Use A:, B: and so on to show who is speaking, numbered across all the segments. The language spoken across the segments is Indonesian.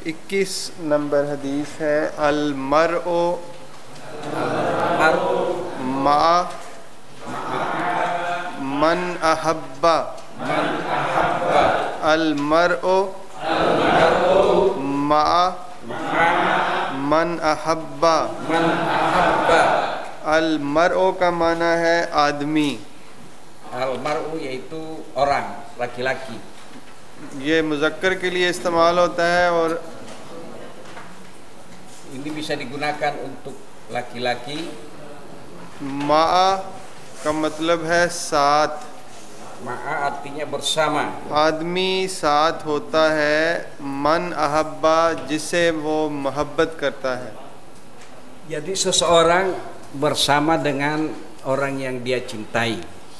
A: 21 नंबर हदीस है, अल मरओ मा मन अहब्बा, अल मरओ मा मन अहब्बा। अल मरओ का माना है आदमी,
B: Al mar'u yaitu orang, laki-laki.
A: ये मुज़क्कर के लिए इस्तेमाल होता है और
B: Ini bisa digunakan untuk laki-laki.
A: माआ का मतलब है साथ,
B: Ma'a artinya bersama.
A: आदमी साथ होता है, मन अहब्बा जिसे वो मोहब्बत करता है।
B: Jadi seseorang bersama dengan orang yang dia cintai.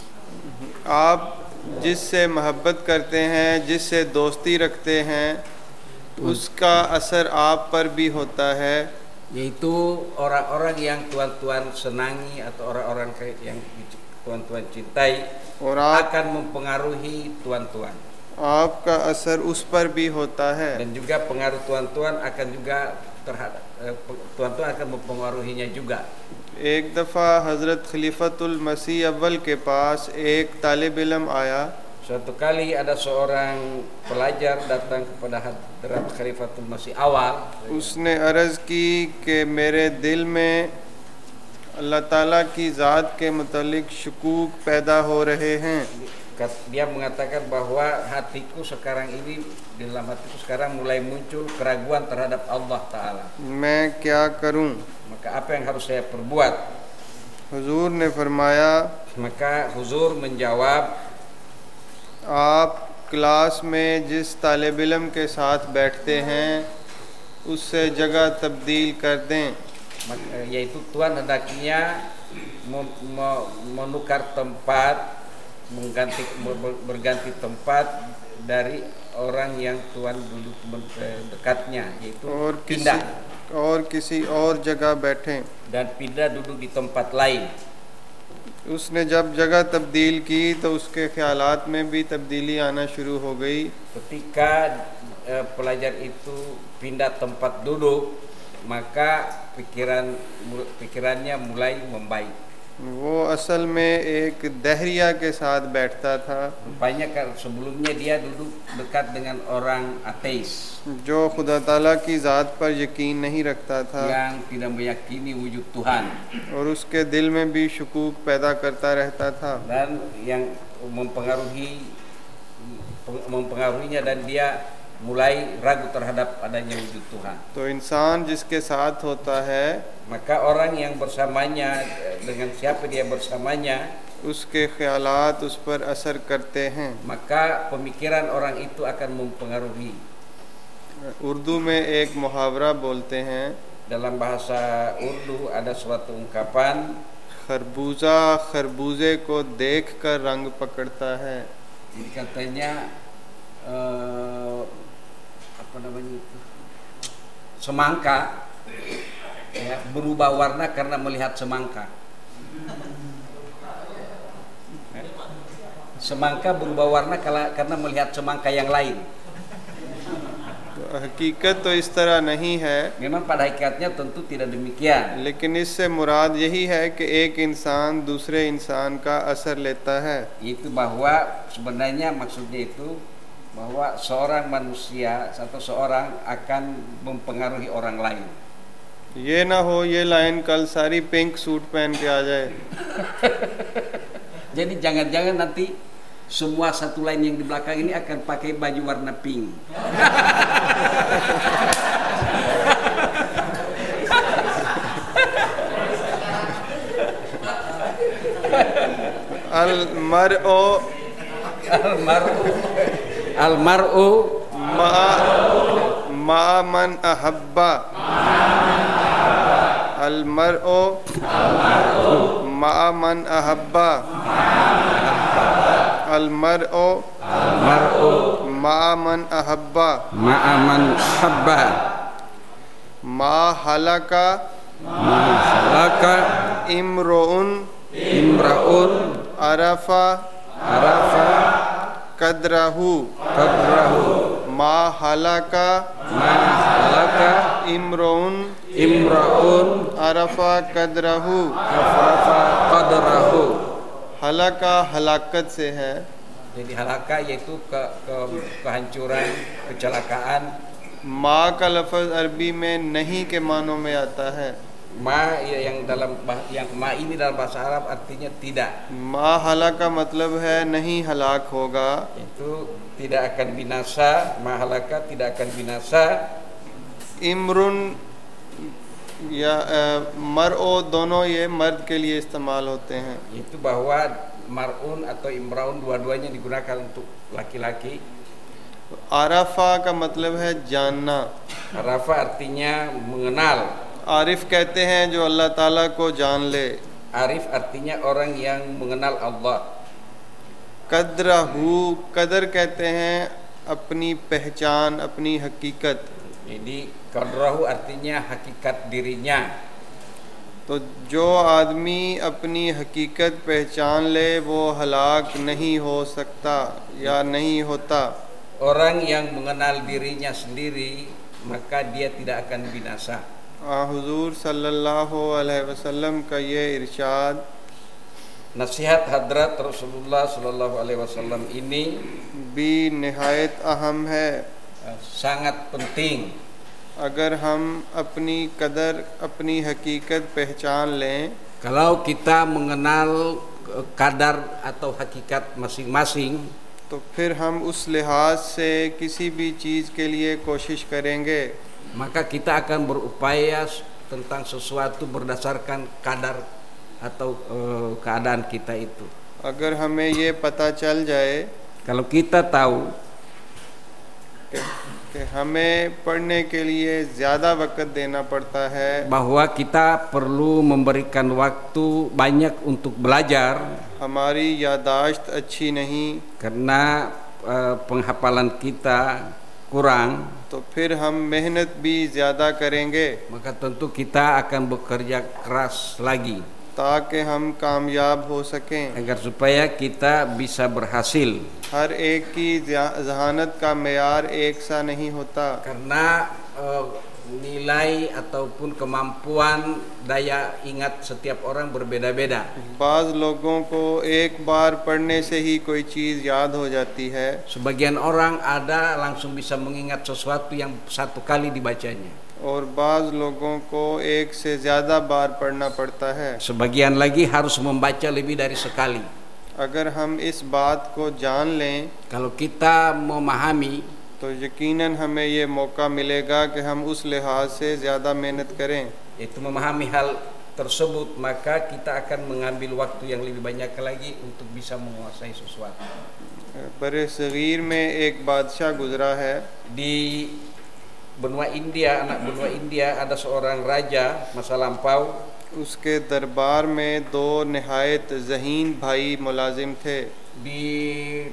A: आप जिससे मोहब्बत करते हैं, जिससे दोस्ती रखते हैं, उसका असर आप पर भी होता है।
B: Yaitu orang-orang yang tuan-tuan senangi atau orang-orang yang tuan-tuan cintai
A: और आप
B: akan mempengaruhi tuan-tuan.
A: आपका असर उस पर भी होता है।
B: Dan juga pengaruh tuan-tuan akan juga terhadap tuan-tuan akan mempengaruhinya juga.
A: एक दफ़ा हज़रत खलीफतुल मसीह अव्वल के पास एक तालिब इल्म आया।
B: Suatu kali ada seorang pelajar datang kepada Hadrat Khalifatul Masih awal.
A: उसने अर्ज़ की कि मेरे दिल में अल्लाह ताला की ज़ात के मुतालिक शुकूक पैदा हो रहे हैं।
B: Dia mengatakan bahwa hatiku sekarang ini, di dalam hatiku sekarang mulai muncul keraguan terhadap Allah Ta'ala.
A: मैं क्या करूं?
B: Maka apa yang harus saya perbuat?
A: हुजूर ने फरमाया,
B: Maka Huzur menjawab,
A: आप क्लास में जिस तालिब इल्म के साथ बैठते हैं उससे जगह तब्दील कर दें।
B: yaitu Tuhan hendaknya menukar tempat, berganti tempat dari orang yang Tuhan duduk dekatnya, yaitu pindah
A: और किसी और जगह बैठें।
B: dan pindah duduk di tempat lain.
A: उसने जब जगह तब्दील की तो उसके ख्यालात में भी तब्दीली आना शुरू हो गई।
B: Ketika pelajar itu pindah tempat duduk, maka pikirannya mulai membaik.
A: वो असल में एक दहरिया के साथ बैठता था,
B: Rupanya sebelumnya dia duduk dekat dengan orang ateis
A: जो खुदा ताला की ज़ात पर यकीन नहीं रखता था,
B: yang tidak meyakini wujud Tuhan,
A: और उसके दिल में भी शुकूक पैदा करता रहता था।
B: dan yang mempengaruhinya dan dia mulai ragu terhadap adanya wujud Tuhan.
A: तो इंसान जिसके साथ होता है
B: Maka orang yang bersamanya, dengan siapa dia bersamanya,
A: उसके ख्यालात उस पर असर करते हैं।
B: maka pemikiran orang itu akan mempengaruhi.
A: Urdu में एक मुहावरा बोलते हैं,
B: Dalam bahasa Urdu ada suatu ungkapan,
A: खरबूजा खरबूजे को देखकर रंग पकड़ता है।
B: jadi katanya apa namanya itu, semangka ya, berubah warna karena melihat semangka. Semangka berubah warna karena melihat semangka yang lain.
A: हकीकत तो इस तरह नहीं है,
B: Memang pada hakikatnya tentu tidak demikian.
A: लेकिन इससे मुराद यही है कि एक इंसान दूसरे इंसान का असर लेता है।
B: Itu bahwa sebenarnya maksudnya itu bahwa seorang manusia atau seorang akan mempengaruhi orang lain.
A: ये ना हो ये लाइन कल सारी पिंक सूट पहन के आ जाए।
B: Jadi jangan-jangan nanti semua satu lain yang di belakang ini akan pakai baju warna pink. Al-mar'u
A: मा मन अहब्बा, al-mar'u मा मन अहब्बा, al-mar'u मा मन अहब्बा,
B: ma'a man habba,
A: मा halaka
B: laka
A: imro'un
B: imra'un
A: arafa
B: arafa
A: kadrahu,
B: qadrahu
A: मा halaka
B: ma
A: अरफा कदरहू,
B: afrafa qadrahu.
A: हलाका हलाकत से है,
B: Jadi halaka yaitu kehancuran, kecelakaan.
A: माँ का लफ्ज़ अरबी में नहीं के मानों में आता है।
B: Ma yang ma ini dalam bahasa Arab artinya tidak.
A: माँ हला का मतलब है नहीं हलाक होगा।
B: Itu tidak akan binasa, ma halaka tidak akan binasa.
A: इमरुन या मरओ दोनों ये मर्द के लिए इस्तेमाल होते हैं।
B: Itu bahwa mar'un atau imraun dua-duanya digunakan untuk laki-laki.
A: Arfa का मतलब है जानना।
B: Arafa artinya mengenal.
A: आरिफ कहते हैं जो अल्लाह ताला को जान ले।
B: Arif artinya orang yang mengenal Allah.
A: कदरहू, कदर कहते हैं अपनी पहचान, अपनी हकीकत।
B: Jadi qadrahu artinya hakikat dirinya.
A: तो जो आदमी अपनी हकीकत पहचान ले वो हलाक नहीं हो सकता या नहीं होता।
B: Orang yang mengenal dirinya sendiri maka dia tidak akan binasa.
A: हुजूर सल्लल्लाहु अलैहि वसल्लम का ये इरशाद
B: Nasihat hadrat Rasulullah Sallallahu Alaihi Wasallam ini
A: भी निहायत अहम है।
B: sangat penting.
A: अगर हम अपनी कदर, अपनी हकीकत पहचान लें,
B: Kalau kita mengenal kadar atau hakikat masing-masing,
A: तो फिर हम उस लिहाज से किसी भी चीज़ के लिए कोशिश करेंगे।
B: maka kita akan berupaya tentang sesuatu berdasarkan kadar atau keadaan kita itu.
A: अगर हमें ये पता चल जाए
B: Kalau kita tahu
A: कि हमें पढ़ने के लिए ज़्यादा वक़्त देना पड़ता है,
B: bahwa kita perlu memberikan waktu banyak untuk belajar
A: हमारी यादाश्त अच्छी नहीं,
B: karena penghafalan kita kurang,
A: तो फिर हम मेहनत भी ज़्यादा करेंगे
B: maka tentu kita akan bekerja keras lagi
A: ताकि हम कामयाब हो सकें।
B: agar supaya kita bisa berhasil.
A: हर एक की जहानत का मेयार एक सा नहीं होता।
B: Karena nilai ataupun kemampuan daya ingat setiap orang berbeda-beda.
A: बाज़ लोगों को एक बार पढ़ने से ही कोई चीज़ याद हो जाती है,
B: Sebagian orang ada langsung bisa mengingat sesuatu yang satu kali dibacanya.
A: और बाज़ लोगों को एक से ज़्यादा बार पढ़ना पड़ता है।
B: Sebagian lagi harus membaca lebih dari sekali.
A: अगर हम इस बात को जान लें
B: Kalau kita memahami,
A: तो यकीनन हमें ये मौका मिलेगा कि हम उस लिहाज से ज़्यादा मेहनत करें।
B: itu memahami hal tersebut, maka kita akan mengambil waktu yang lebih banyak lagi untuk bisa menguasai sesuatu.
A: बरे सगीर में एक बादशाह गुज़रा है।
B: Di benua India, anak benua India, ada seorang raja masa lampau.
A: उसके दरबार में दो नहायत ज़हीन भाई मुलाजिम थे।
B: Di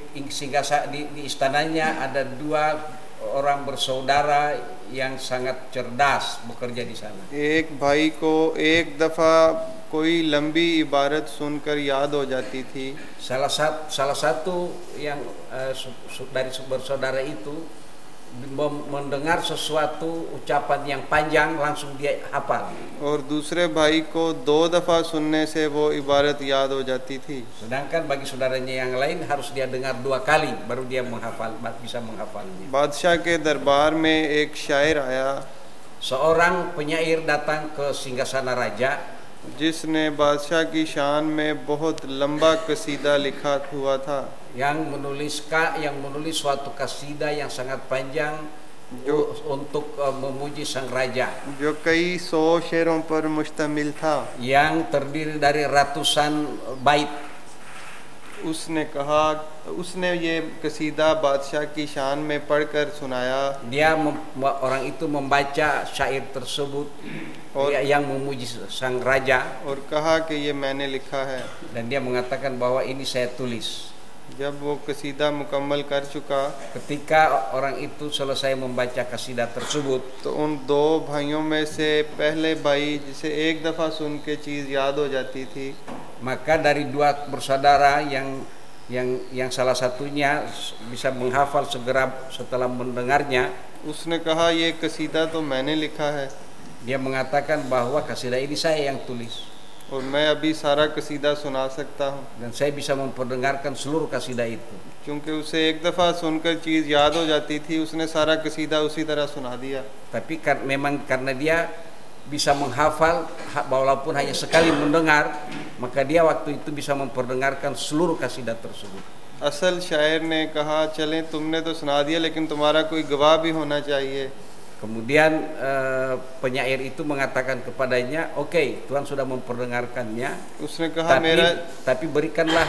B: istananya ada dua orang bersaudara yang sangat cerdas bekerja di sana.
A: एक भाई को एक दफ़ा कोई लंबी इबारत सुनकर याद हो जाती थी।
B: Salah satu yang dari bersaudara itu mendengar sesuatu ucapan yang panjang langsung dia hafal.
A: और दूसरे भाई को दो दफ़ा सुनने से वो इबारत याद हो जाती थी।
B: Sedangkan bagi saudaranya yang lain harus dia dengar dua kali baru dia bisa menghafalnya.
A: बादशाह के दरबार में एक शायर आया
B: Seorang penyair datang ke singgasana raja
A: जिसने बादशाह की शान में बहुत लंबा कसीदा लिखा हुआ था,
B: yang menulis suatu kasidah yang sangat panjang untuk memuji sang raja,
A: जो कई सौ शेरों पर मुश्तमिल था।
B: yang terdiri dari ratusan bait.
A: उसने ये कसीदा बादशाह की शान में पढ़कर सुनाया
B: Orang itu membaca syair tersebut yang memuji sang raja,
A: और कहा कि ये मैंने लिखा है।
B: dan dia mengatakan bahwa ini saya tulis.
A: जब वो कसीदा मुकम्मल कर चुका
B: Ketika orang itu selesai membaca kasidah tersebut,
A: तो उन दो भाइयों में से पहले भाई जिसे एक दफ़ा सुन के चीज़ याद हो जाती थी,
B: maka dari dua bersaudara yang salah satunya bisa menghafal segera setelah mendengarnya,
A: उसने कहा ये कसीदा तो मैंने लिखा है।
B: Dia mengatakan bahwa kasidah ini saya yang tulis
A: और मैं अभी सारा कसीदा सुना सकता हूँ,
B: dan saya bisa memperdengarkan seluruh kasidah itu.
A: क्योंकि उसे एक दफ़ा सुनकर चीज़ याद हो जाती थी, उसने सारा कसीदा उसी तरह सुना दिया।
B: Tapi memang karena dia bisa menghafal walaupun hanya sekali mendengar, maka dia waktu itu bisa memperdengarkan seluruh kasidah tersebut.
A: असल शायर ने कहा, चलें तुमने तो सुना दिया लेकिन तुम्हारा कोई गवाह भी होना चाहिए।
B: Kemudian penyair itu mengatakan kepadanya, oke, Tuhan sudah memperdengarkannya,
A: उसने कहा
B: tapi berikanlah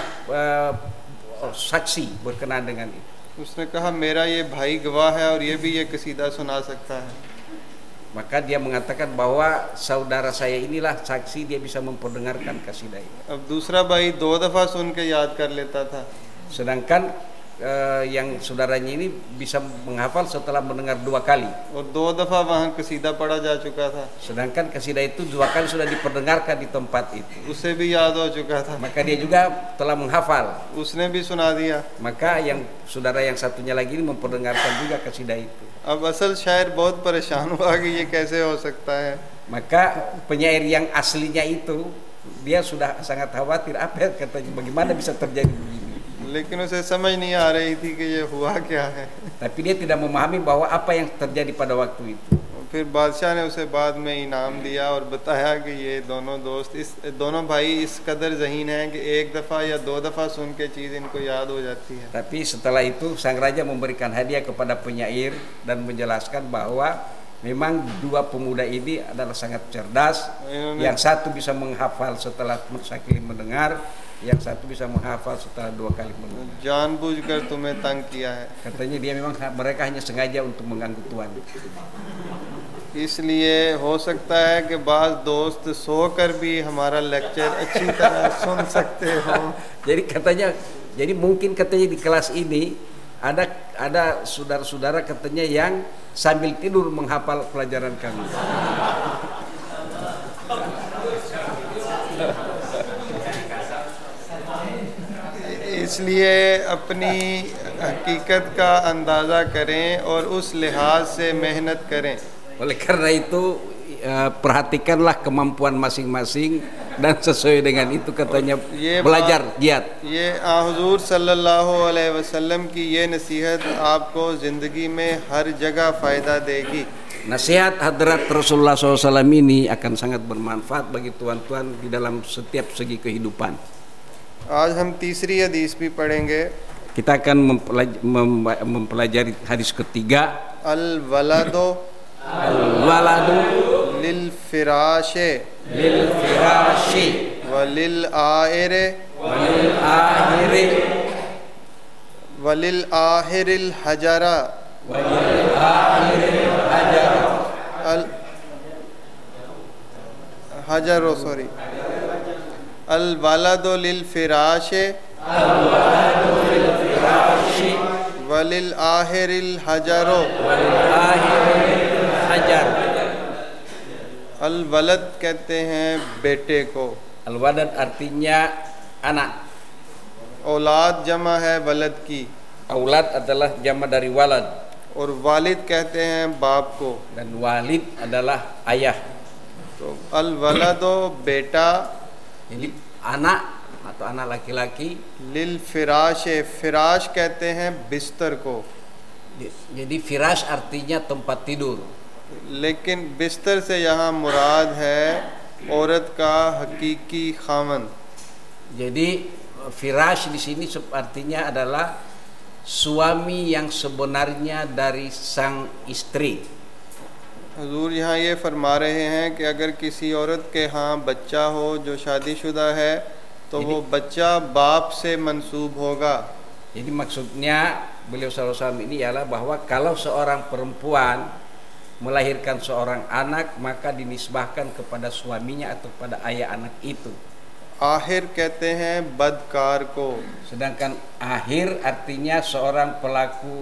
B: saksi berkenaan dengan itu.
A: उसने कहा मेरा ये भाई गवाह है और ये भी ये कसीदा सुना सकता है।
B: Maka dia mengatakan bahwa saudara saya inilah saksi, dia bisa memperdengarkan kasidah ini.
A: अब दूसरा भाई 2 दफ़ा सुन के याद कर लेता था,
B: Sedangkan yang saudaranya ini bisa menghafal setelah mendengar 2 kali.
A: और 2 दफ़ा वहाँ कसीदा पढ़ा जा चुका था,
B: Sedangkan kasidah itu 2 kali sudah diperdengarkan di tempat itu.
A: उसे भी याद हो चुका था,
B: Maka dia juga telah menghafal.
A: उसने भी सुना दिया।
B: Maka yang saudara yang satunya lagi ini memperdengarkan juga kasidah itu.
A: अब असल शायर बहुत परेशान हुआ कि ये कैसे हो सकता है।
B: Maka penyair yang aslinya itu dia sudah sangat khawatir, apa katanya, bagaimana bisa terjadi begini.
A: लेकिन उसे समझ नहीं आ रही थी कि ये हुआ क्या है।
B: Tapi dia tidak memahami bahwa apa yang terjadi pada waktu itu.
A: फिर बादशाह ने उसे बाद में इनाम दिया और बताया कि ये दोनों भाई इस कदर ज़हीन हैं कि 1 दफ़ा या 2 दफ़ा सुन के चीज़ इनको याद हो जाती है।
B: Tapi setelah itu sang raja memberikan hadiah kepada penyair dan menjelaskan bahwa memang 2 pemuda ini adalah sangat cerdas. Yang satu bisa menghafal setelah sekali mendengar, yang satu bisa menghafal setelah 2 kali mendengar.
A: जानबूझकर तुम्हें तंग किया है।
B: Katanya dia memang mereka hanya sengaja untuk mengganggu Tuhan.
A: इसलिए हो सकता है कि बाज़ दोस्त सोकर भी हमारा लेक्चर अच्छी तरह सुन सकते हो।
B: Jadi katanya, jadi mungkin katanya di kelas ini ada saudara-saudara katanya yang sambil tidur menghafal pelajaran kami.
A: इसलिए अपनी हकीकत का अंदाज़ा करें और उस लिहाज से मेहनत करें।
B: Oleh karena itu perhatikanlah kemampuan masing-masing dan sesuai dengan itu katanya belajar giat.
A: ये हुजूर सल्लल्लाहु अलैहि वसल्लम की ये नसीहत आपको ज़िंदगी में हर जगह फ़ायदा देगी।
B: Nasihat hadrat Rasulullah SAW ini akan sangat bermanfaat bagi tuan-tuan di dalam setiap segi kehidupan.
A: आज हम तीसरी हदीस भी पढ़ेंगे।
B: Kita akan mempelajari hadis ketiga.
A: Al-waladu lil firashi walil ahiril hajara al-waladu lil firashi walil ahiril hajaru Al-walad कहते हैं बेटे को।
B: Al-walad artinya anak.
A: औलाद जमा है वलद की।
B: Aulad adalah jama dari walad.
A: और वालिद कहते हैं बाप को।
B: Dan walid adalah ayah.
A: तो al-walado बेटा,
B: jadi anak atau anak laki-laki.
A: लिल फिराश, फिराश कहते हैं बिस्तर को।
B: Jadi firash artinya tempat tidur.
A: लेकिन बिस्तर से यहाँ मुराद है औरत का हकीकी Khaman.
B: Jadi firash di sini artinya adalah suami yang sebenarnya dari sang istri.
A: हुजूर यहाँ ये फरमा रहे हैं कि अगर किसी औरत के यहाँ बच्चा हो जो शादीशुदा है तो वो बच्चा बाप से मंसूब होगा।
B: Jadi maksudnya beliau SAW ini ialah bahwa kalau seorang perempuan melahirkan seorang anak maka dinisbahkan kepada suaminya atau pada ayah anak itu.
A: Ahir कहते हैं बदकार को।
B: Sedangkan akhir artinya seorang pelaku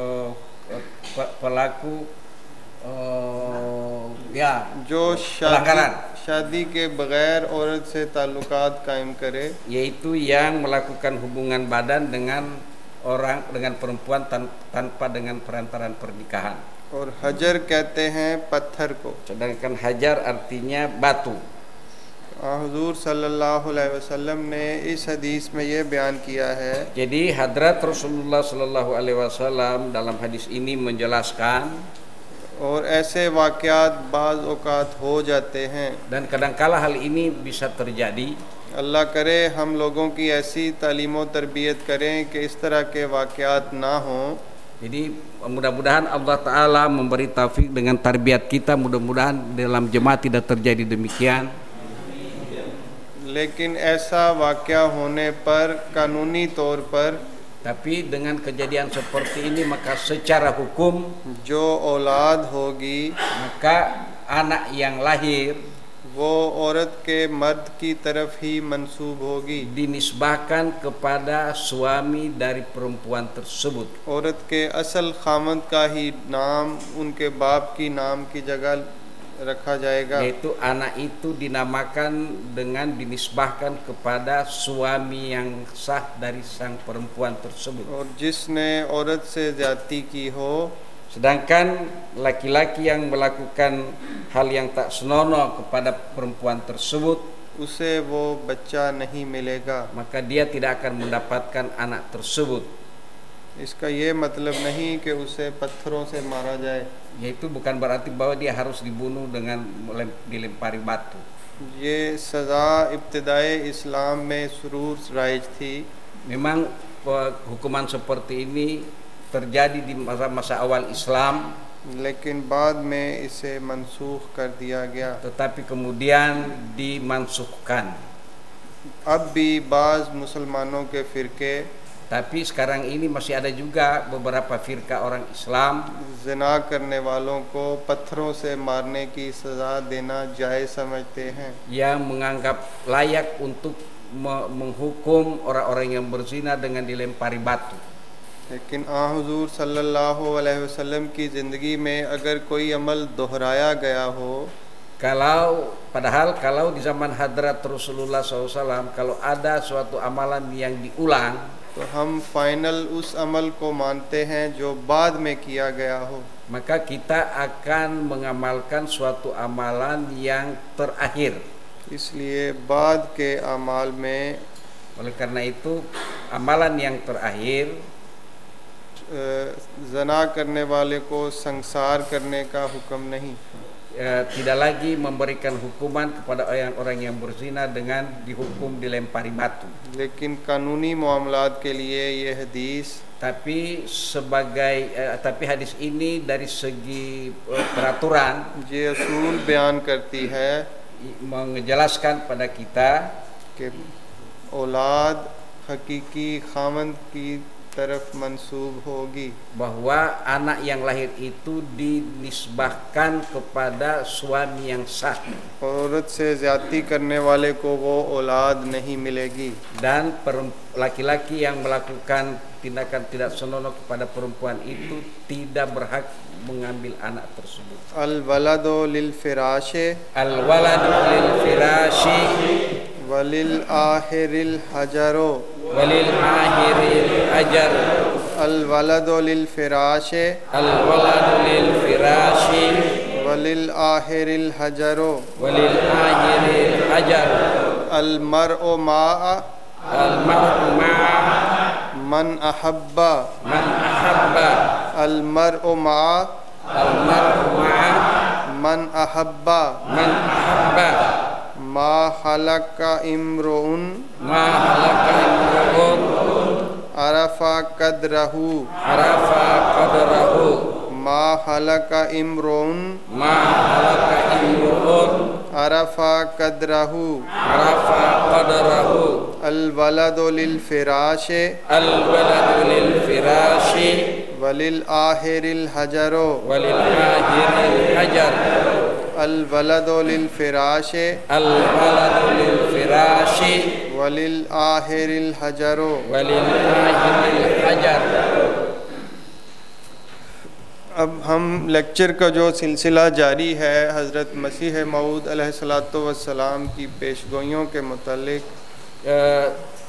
A: जो शादी के बगैर औरत से ताल्लुकात कायम करे,
B: yaitu yang melakukan hubungan badan dengan perempuan tanpa dengan perantaran pernikahan.
A: और हजर कहते हैं पत्थर को।
B: sedangkan hajar artinya batu.
A: हुजूर सल्लल्लाहु अलैहि वसल्लम ने इस हदीस में ये बयान किया है।
B: Jadi hadrat Rasulullah sallallahu alaihi wasallam dalam hadis ini menjelaskan,
A: और ऐसे वाक़यात बाज़ औक़ात हो जाते हैं,
B: dan kadangkala hal ini bisa terjadi.
A: अल्लाह करे हम लोगों की ऐसी तालीम व तरबियत करें कि इस तरह के वाक़यात ना हों।
B: Jadi mudah-mudahan Allah Ta'ala memberi taufik dengan tarbiyat kita, mudah-mudahan dalam jemaah tidak terjadi demikian.
A: लेकिन ऐसा वाक़या होने पर कानूनी तौर पर,
B: Tapi dengan kejadian seperti ini maka secara hukum
A: जो औलाद होगी
B: maka anak yang lahir
A: वो औरत के मर्द की तरफ ही मंसूब होगी।
B: dinisbahkan kepada suami dari perempuan tersebut.
A: औरत के असल खामद का ही नाम उनके बाप की नाम की जगह रखा जाएगा।
B: Yaitu anak itu dinamakan dengan dinisbahkan kepada suami yang sah dari sang perempuan tersebut.
A: और जिसने औरत से ज्यादती की हो,
B: Sedangkan laki-laki yang melakukan hal yang tak senonoh kepada perempuan tersebut,
A: उसे वो बच्चा नहीं मिलेगा।
B: maka dia tidak akan mendapatkan anak tersebut.
A: इसका ये मतलब नहीं कि उसे पत्थरों से मारा जाए।
B: Yaitu bukan berarti bahwa dia harus dibunuh dengan dilempari batu.
A: ये सज़ा इब्तिदाए इस्लाम में शुरू राइज थी।
B: Memang hukuman seperti ini terjadi di masa-masa awal Islam,
A: लेकिन बाद में इसे मनसूख कर दिया गया।
B: tetapi kemudian dimansuhkan.
A: अब भी बाज़ मुसलमानों के फ़िरके
B: Tapi sekarang ini masih ada juga beberapa firqa orang Islam
A: ज़िना करने वालों को पत्थरों से मारने की सज़ा देना जायज़ समझते हैं।
B: yang menganggap layak untuk menghukum orang-orang yang berzina dengan dilempari batu.
A: लेकिन हुज़ूर सल्लल्लाहु अलैहि वसल्लम की ज़िंदगी में अगर कोई अमल दोहराया गया हो,
B: Padahal kalau di zaman hadrat Rasulullah SAW, kalau ada suatu amalan yang diulang,
A: तो हम फाइनल उस अमल को मानते हैं जो बाद में किया गया हो।
B: maka kita akan mengamalkan suatu amalan yang terakhir.
A: इसलिए बाद के अमाल में,
B: Oleh karena itu amalan yang terakhir
A: ज़ना करने वाले को संसार करने का हुक्म नहीं,
B: tidak lagi memberikan hukuman kepada orang-orang yang berzina dengan dihukum dilempari batu.
A: लेकिन कानूनी मामलात के लिए ये हदीस
B: Tapi tapi hadis ini dari segi peraturan
A: ये असूल बयान करती है
B: menjelaskan pada kita
A: कि औलाद हकीकी खामंद की तरफ मंसूब होगी,
B: bahwa anak yang lahir itu dinisbahkan kepada suami yang sah,
A: औरत से ज़्यादती करने वाले को वो औलाद नहीं मिलेगी,
B: dan laki-laki yang melakukan tindakan tidak senonoh kepada perempuan itu tidak berhak mengambil anak tersebut.
A: al-waladu lil firashe
B: Al-waladu lil firashi
A: walil ahiril hajaro,
B: walil ahiril ajar.
A: al-waladu lil firashe
B: Al-waladu lil firashi
A: walil ahiril hajaro,
B: walil ahiril ajar.
A: al-mar'u ma'a
B: Al-mar'u ma'a
A: man ahabba,
B: man ahabba.
A: al-mar'u ma'a
B: Al-mar'u ma'a
A: man ahabba,
B: man ahabba.
A: ma halaka imru'un
B: Ma halaka imru'un
A: arafa qadrahu,
B: arafa qadrahu.
A: ma halaka imru'un
B: Ma halaka imru'un
A: arafa qadrahu,
B: arafa qadrahu.
A: al-waladu lil firashe
B: Al-waladu lil firashi
A: walil ahiril hajaro,
B: walil ahiril hajar.
A: al-waladu lil firashe
B: Al-waladu lil firashi
A: walil ahiril hajaro.
B: walil ahiril hajar.
A: अब हम लेक्चर का जो सिलसिला जारी है हज़रत मसीह मऊद अलैहिस्सलातु वस्सलाम की पेशगोइयों के मुतालिक,